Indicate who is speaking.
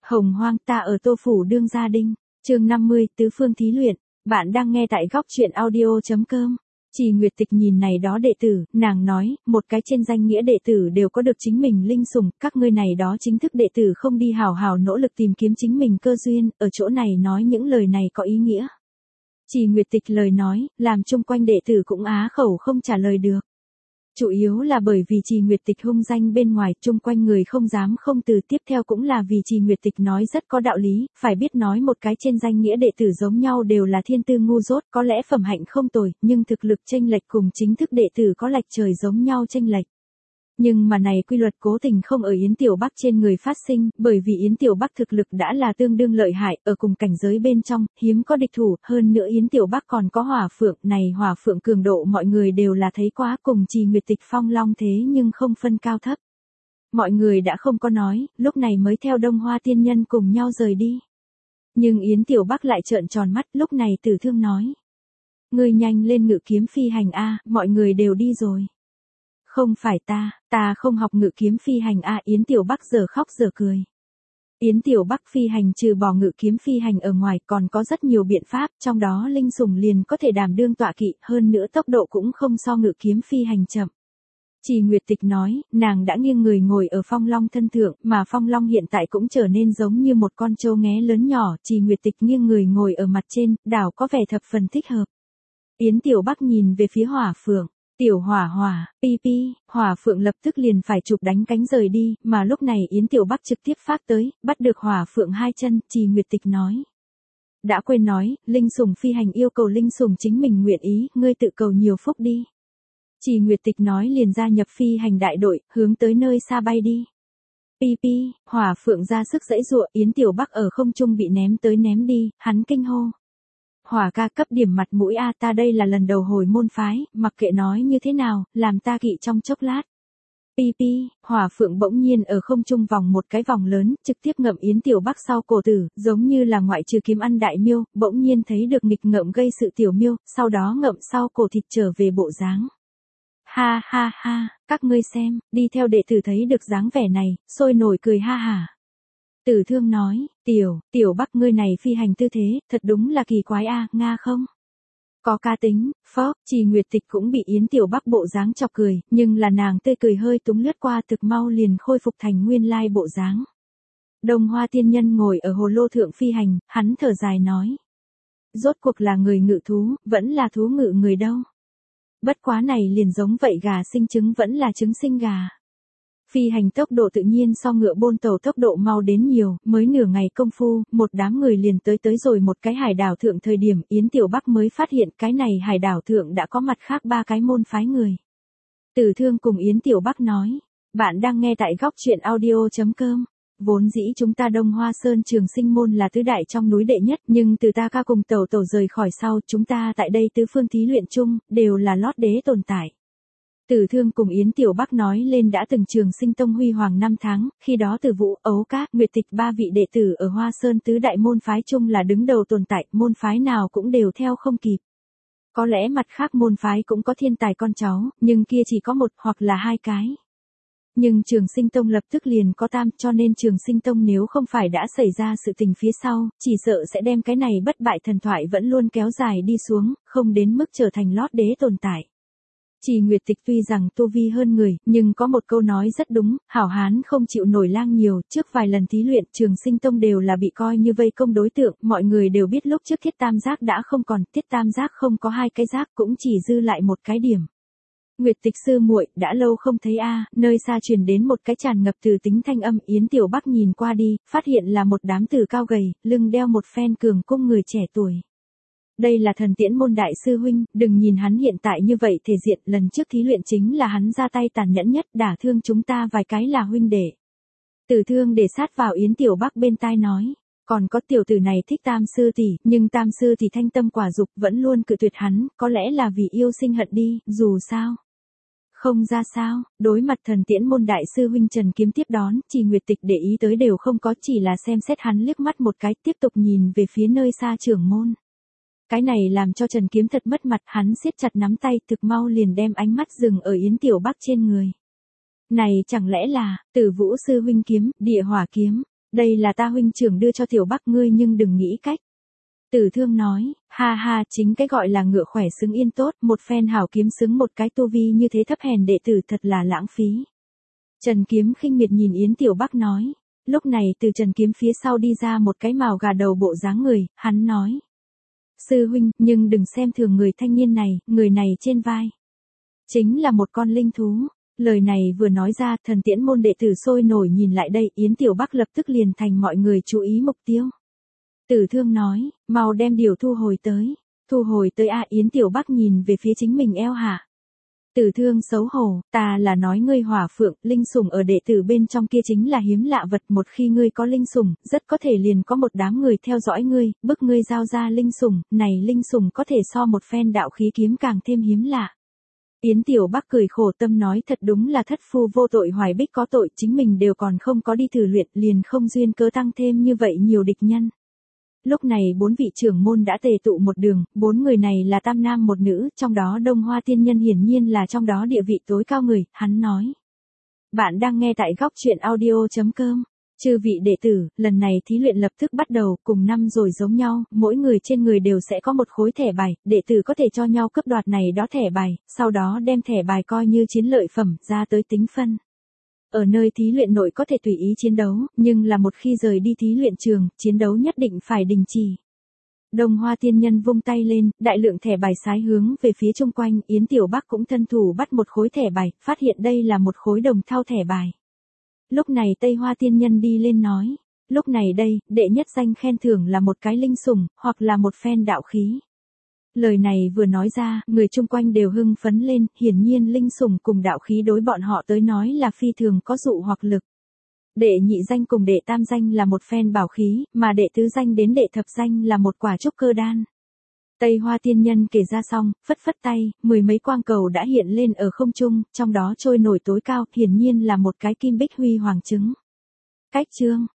Speaker 1: Hồng hoang ta ở Tô Phủ đương gia đinh, chương 50, tứ phương thí luyện, bạn đang nghe tại góc truyện audio.com. Trì Nguyệt Tịch nhìn này đó đệ tử, nàng nói, một cái trên danh nghĩa đệ tử đều có được chính mình linh sủng, các ngươi này đó chính thức đệ tử không đi hào hào nỗ lực tìm kiếm chính mình cơ duyên, ở chỗ này nói những lời này có ý nghĩa. Trì Nguyệt Tịch lời nói, làm chung quanh đệ tử cũng á khẩu không trả lời được. Chủ yếu là bởi vì Trì Nguyệt Tịch hung danh bên ngoài, chung quanh người không dám không từ, tiếp theo cũng là vì Trì Nguyệt Tịch nói rất có đạo lý, phải biết nói một cái trên danh nghĩa đệ tử giống nhau đều là thiên tư ngu dốt, có lẽ phẩm hạnh không tồi, nhưng thực lực chênh lệch cùng chính thức đệ tử có lệch trời giống nhau chênh lệch. Nhưng mà này quy luật cố tình không ở Yến Tiểu Bắc trên người phát sinh, bởi vì Yến Tiểu Bắc thực lực đã là tương đương lợi hại, ở cùng cảnh giới bên trong, hiếm có địch thủ, hơn nữa Yến Tiểu Bắc còn có hỏa phượng, này hỏa phượng cường độ mọi người đều là thấy quá, cùng Trì Nguyệt Tịch phong long thế nhưng không phân cao thấp. Mọi người đã không có nói, lúc này mới theo Đông Hoa tiên nhân cùng nhau rời đi. Nhưng Yến Tiểu Bắc lại trợn tròn mắt, lúc này Tử Thương nói. Ngươi nhanh lên ngự kiếm phi hành a, mọi người đều đi rồi. Không phải ta không học ngự kiếm phi hành a. Yến Tiểu Bắc giờ khóc giờ cười. Yến Tiểu Bắc phi hành trừ bỏ ngự kiếm phi hành ở ngoài còn có rất nhiều biện pháp, trong đó linh sủng liền có thể đảm đương tọa kỵ, hơn nữa tốc độ cũng không so ngự kiếm phi hành chậm. Trì Nguyệt Tịch nói, nàng đã nghiêng người ngồi ở phong long thân thượng, mà phong long hiện tại cũng trở nên giống như một con trâu nghé lớn nhỏ, Trì Nguyệt Tịch nghiêng người ngồi ở mặt trên, đảo có vẻ thập phần thích hợp. Yến Tiểu Bắc nhìn về phía hỏa phượng. Tiểu hỏa, pi, hỏa phượng lập tức liền phải chụp đánh cánh rời đi, mà lúc này Yến Tiểu Bắc trực tiếp phát tới, bắt được hỏa phượng hai chân, Trì Nguyệt Tịch nói. Đã quên nói, linh sủng phi hành yêu cầu linh sủng chính mình nguyện ý, ngươi tự cầu nhiều phúc đi. Trì Nguyệt Tịch nói liền gia nhập phi hành đại đội, hướng tới nơi xa bay đi. Pi, hỏa phượng ra sức giãy giụa, Yến Tiểu Bắc ở không trung bị ném tới ném đi, hắn kinh hô. Hỏa ca cấp điểm mặt mũi a, ta đây là lần đầu hồi môn phái, mặc kệ nói như thế nào, làm ta kỵ trong chốc lát. Pi, hỏa phượng bỗng nhiên ở không trung vòng một cái vòng lớn, trực tiếp ngậm Yến Tiểu Bắc sau cổ tử, giống như là ngoại trừ kiếm ăn đại miêu, bỗng nhiên thấy được nghịch ngợm gây sự tiểu miêu, sau đó ngậm sau cổ thịt trở về bộ dáng. Ha, các ngươi xem, đi theo đệ tử thấy được dáng vẻ này, sôi nổi cười ha hả. Tử Thương nói, Tiểu Bắc ngươi này phi hành tư thế, thật đúng là kỳ quái a, Nga không? Có ca tính, phó, Trì Nguyệt Tịch cũng bị Yến Tiểu Bắc bộ dáng chọc cười, nhưng là nàng tươi cười hơi túng lướt qua thực mau liền khôi phục thành nguyên lai bộ dáng. Đông Hoa tiên nhân ngồi ở hồ lô thượng phi hành, hắn thở dài nói. Rốt cuộc là người ngự thú, vẫn là thú ngự người đâu. Bất quá này liền giống vậy gà sinh trứng vẫn là trứng sinh gà. Phi hành tốc độ tự nhiên so ngựa bôn tàu tốc độ mau đến nhiều, mới nửa ngày công phu, một đám người liền tới rồi một cái hải đảo thượng thời điểm Yến Tiểu Bắc mới phát hiện cái này hải đảo thượng đã có mặt khác ba cái môn phái người. Tử Thương cùng Yến Tiểu Bắc nói, bạn đang nghe tại góc truyện audio.com. Vốn dĩ chúng ta Đông Hoa Sơn Trường Sinh môn là tứ đại trong núi đệ nhất, nhưng từ ta ca cùng tẩu rời khỏi sau, chúng ta tại đây tứ phương thí luyện chung, đều là lót đế tồn tại. Tử Thương cùng Yến Tiểu Bắc nói lên đã từng Trường Sinh tông huy hoàng năm tháng, khi đó Từ Vũ, Ấu Các, Nguyệt Tịch ba vị đệ tử ở Hoa Sơn tứ đại môn phái chung là đứng đầu tồn tại, môn phái nào cũng đều theo không kịp. Có lẽ mặt khác môn phái cũng có thiên tài con cháu, nhưng kia chỉ có một hoặc là hai cái. Nhưng Trường Sinh tông lập tức liền có tam, cho nên Trường Sinh tông nếu không phải đã xảy ra sự tình phía sau, chỉ sợ sẽ đem cái này bất bại thần thoại vẫn luôn kéo dài đi xuống, không đến mức trở thành lót đế tồn tại. Trì Nguyệt Tịch tuy rằng tu vi hơn người, nhưng có một câu nói rất đúng, hảo hán không chịu nổi lang nhiều, trước vài lần thí luyện Trường Sinh tông đều là bị coi như vây công đối tượng, mọi người đều biết lúc trước Thiết Tam Giác đã không còn, Thiết Tam Giác không có hai cái giác cũng chỉ dư lại một cái điểm. Nguyệt Tịch sư muội, đã lâu không thấy a, nơi xa truyền đến một cái tràn ngập từ tính thanh âm, Yến Tiểu Bắc nhìn qua đi, phát hiện là một đám tử cao gầy, lưng đeo một phen cường cung người trẻ tuổi. Đây là Thần Tiễn môn đại sư huynh, đừng nhìn hắn hiện tại như vậy thể diện, lần trước thí luyện chính là hắn ra tay tàn nhẫn nhất, đả thương chúng ta vài cái là huynh đệ. Tử Thương để sát vào Yến Tiểu Bắc bên tai nói, còn có tiểu tử này thích Tam sư tỷ, nhưng Tam sư tỷ thanh tâm quả dục vẫn luôn cự tuyệt hắn, có lẽ là vì yêu sinh hận đi, dù sao. Không ra sao, đối mặt Thần Tiễn môn đại sư huynh Trần Kiếm tiếp đón, Trì Nguyệt Tịch để ý tới đều không có, chỉ là xem xét hắn liếc mắt một cái, tiếp tục nhìn về phía nơi xa trưởng môn. Cái này làm cho Trần Kiếm thật mất mặt, hắn siết chặt nắm tay, thực mau liền đem ánh mắt dừng ở Yến Tiểu Bắc trên người. Này chẳng lẽ là, Tử Vũ sư huynh kiếm, địa hỏa kiếm, Đây là ta huynh trưởng đưa cho tiểu Bắc ngươi nhưng đừng nghĩ cách. Tử Thương nói, ha ha, chính cái gọi là ngựa khỏe xứng yên tốt, một phen hảo kiếm xứng một cái tu vi như thế thấp hèn đệ tử thật là lãng phí. Trần Kiếm khinh miệt nhìn Yến Tiểu Bắc nói. Lúc này từ Trần Kiếm phía sau đi ra một cái mào gà đầu bộ dáng người, hắn nói. Sư huynh, nhưng đừng xem thường người thanh niên này, người này trên vai. Chính là một con linh thú. Lời này vừa nói ra, Thần Tiễn môn đệ tử sôi nổi nhìn lại đây, Yến Tiểu Bắc lập tức liền thành mọi người chú ý mục tiêu. Tử Thương nói, mau đem điều thu hồi tới. Thu hồi tới a. Yến Tiểu Bắc nhìn về phía chính mình eo hạ. Tử Thương xấu hổ, ta là nói ngươi Hỏa Phượng, linh sủng ở đệ tử bên trong kia chính là hiếm lạ vật, một khi ngươi có linh sủng, rất có thể liền có một đám người theo dõi ngươi, bức ngươi giao ra linh sủng, này linh sủng có thể so một phen đạo khí kiếm càng thêm hiếm lạ. Yến Tiểu Bắc cười khổ tâm nói thật đúng là thất phu vô tội hoài bích có tội, chính mình đều còn không có đi thử luyện liền không duyên cớ tăng thêm như vậy nhiều địch nhân. Lúc này 4 vị trưởng môn đã tề tụ một đường, 4 người này là tam nam một nữ, trong đó Đông Hoa Tiên Nhân hiển nhiên là trong đó địa vị tối cao người, hắn nói. Bạn đang nghe tại góc truyện audio.com. Chư vị đệ tử, lần này thí luyện lập tức bắt đầu, cùng năm rồi giống nhau, mỗi người trên người đều sẽ có một khối thẻ bài, đệ tử có thể cho nhau cướp đoạt này đó thẻ bài, sau đó đem thẻ bài coi như chiến lợi phẩm ra tới tính phân. Ở nơi thí luyện nội có thể tùy ý chiến đấu, nhưng là một khi rời đi thí luyện trường, chiến đấu nhất định phải đình chỉ. Đông Hoa Tiên Nhân vung tay lên, đại lượng thẻ bài sái hướng về phía chung quanh, Yến Tiểu Bắc cũng thân thủ bắt một khối thẻ bài, phát hiện đây là một khối đồng thau thẻ bài. Lúc này Tây Hoa Tiên Nhân đi lên nói, lúc này đây, đệ nhất danh khen thưởng là một cái linh sủng, hoặc là một phen đạo khí. Lời này vừa nói ra, người chung quanh đều hưng phấn lên, hiển nhiên linh sủng cùng đạo khí đối bọn họ tới nói là phi thường có dụ hoặc lực. Đệ nhị danh cùng đệ tam danh là một phen bảo khí, mà đệ tứ danh đến đệ thập danh là một quả trúc cơ đan. Tây Hoa Tiên Nhân kể ra xong, phất phất tay, 10 mấy quang cầu đã hiện lên ở không trung, trong đó trôi nổi tối cao, hiển nhiên là một cái kim bích huy hoàng trứng. Cách chương,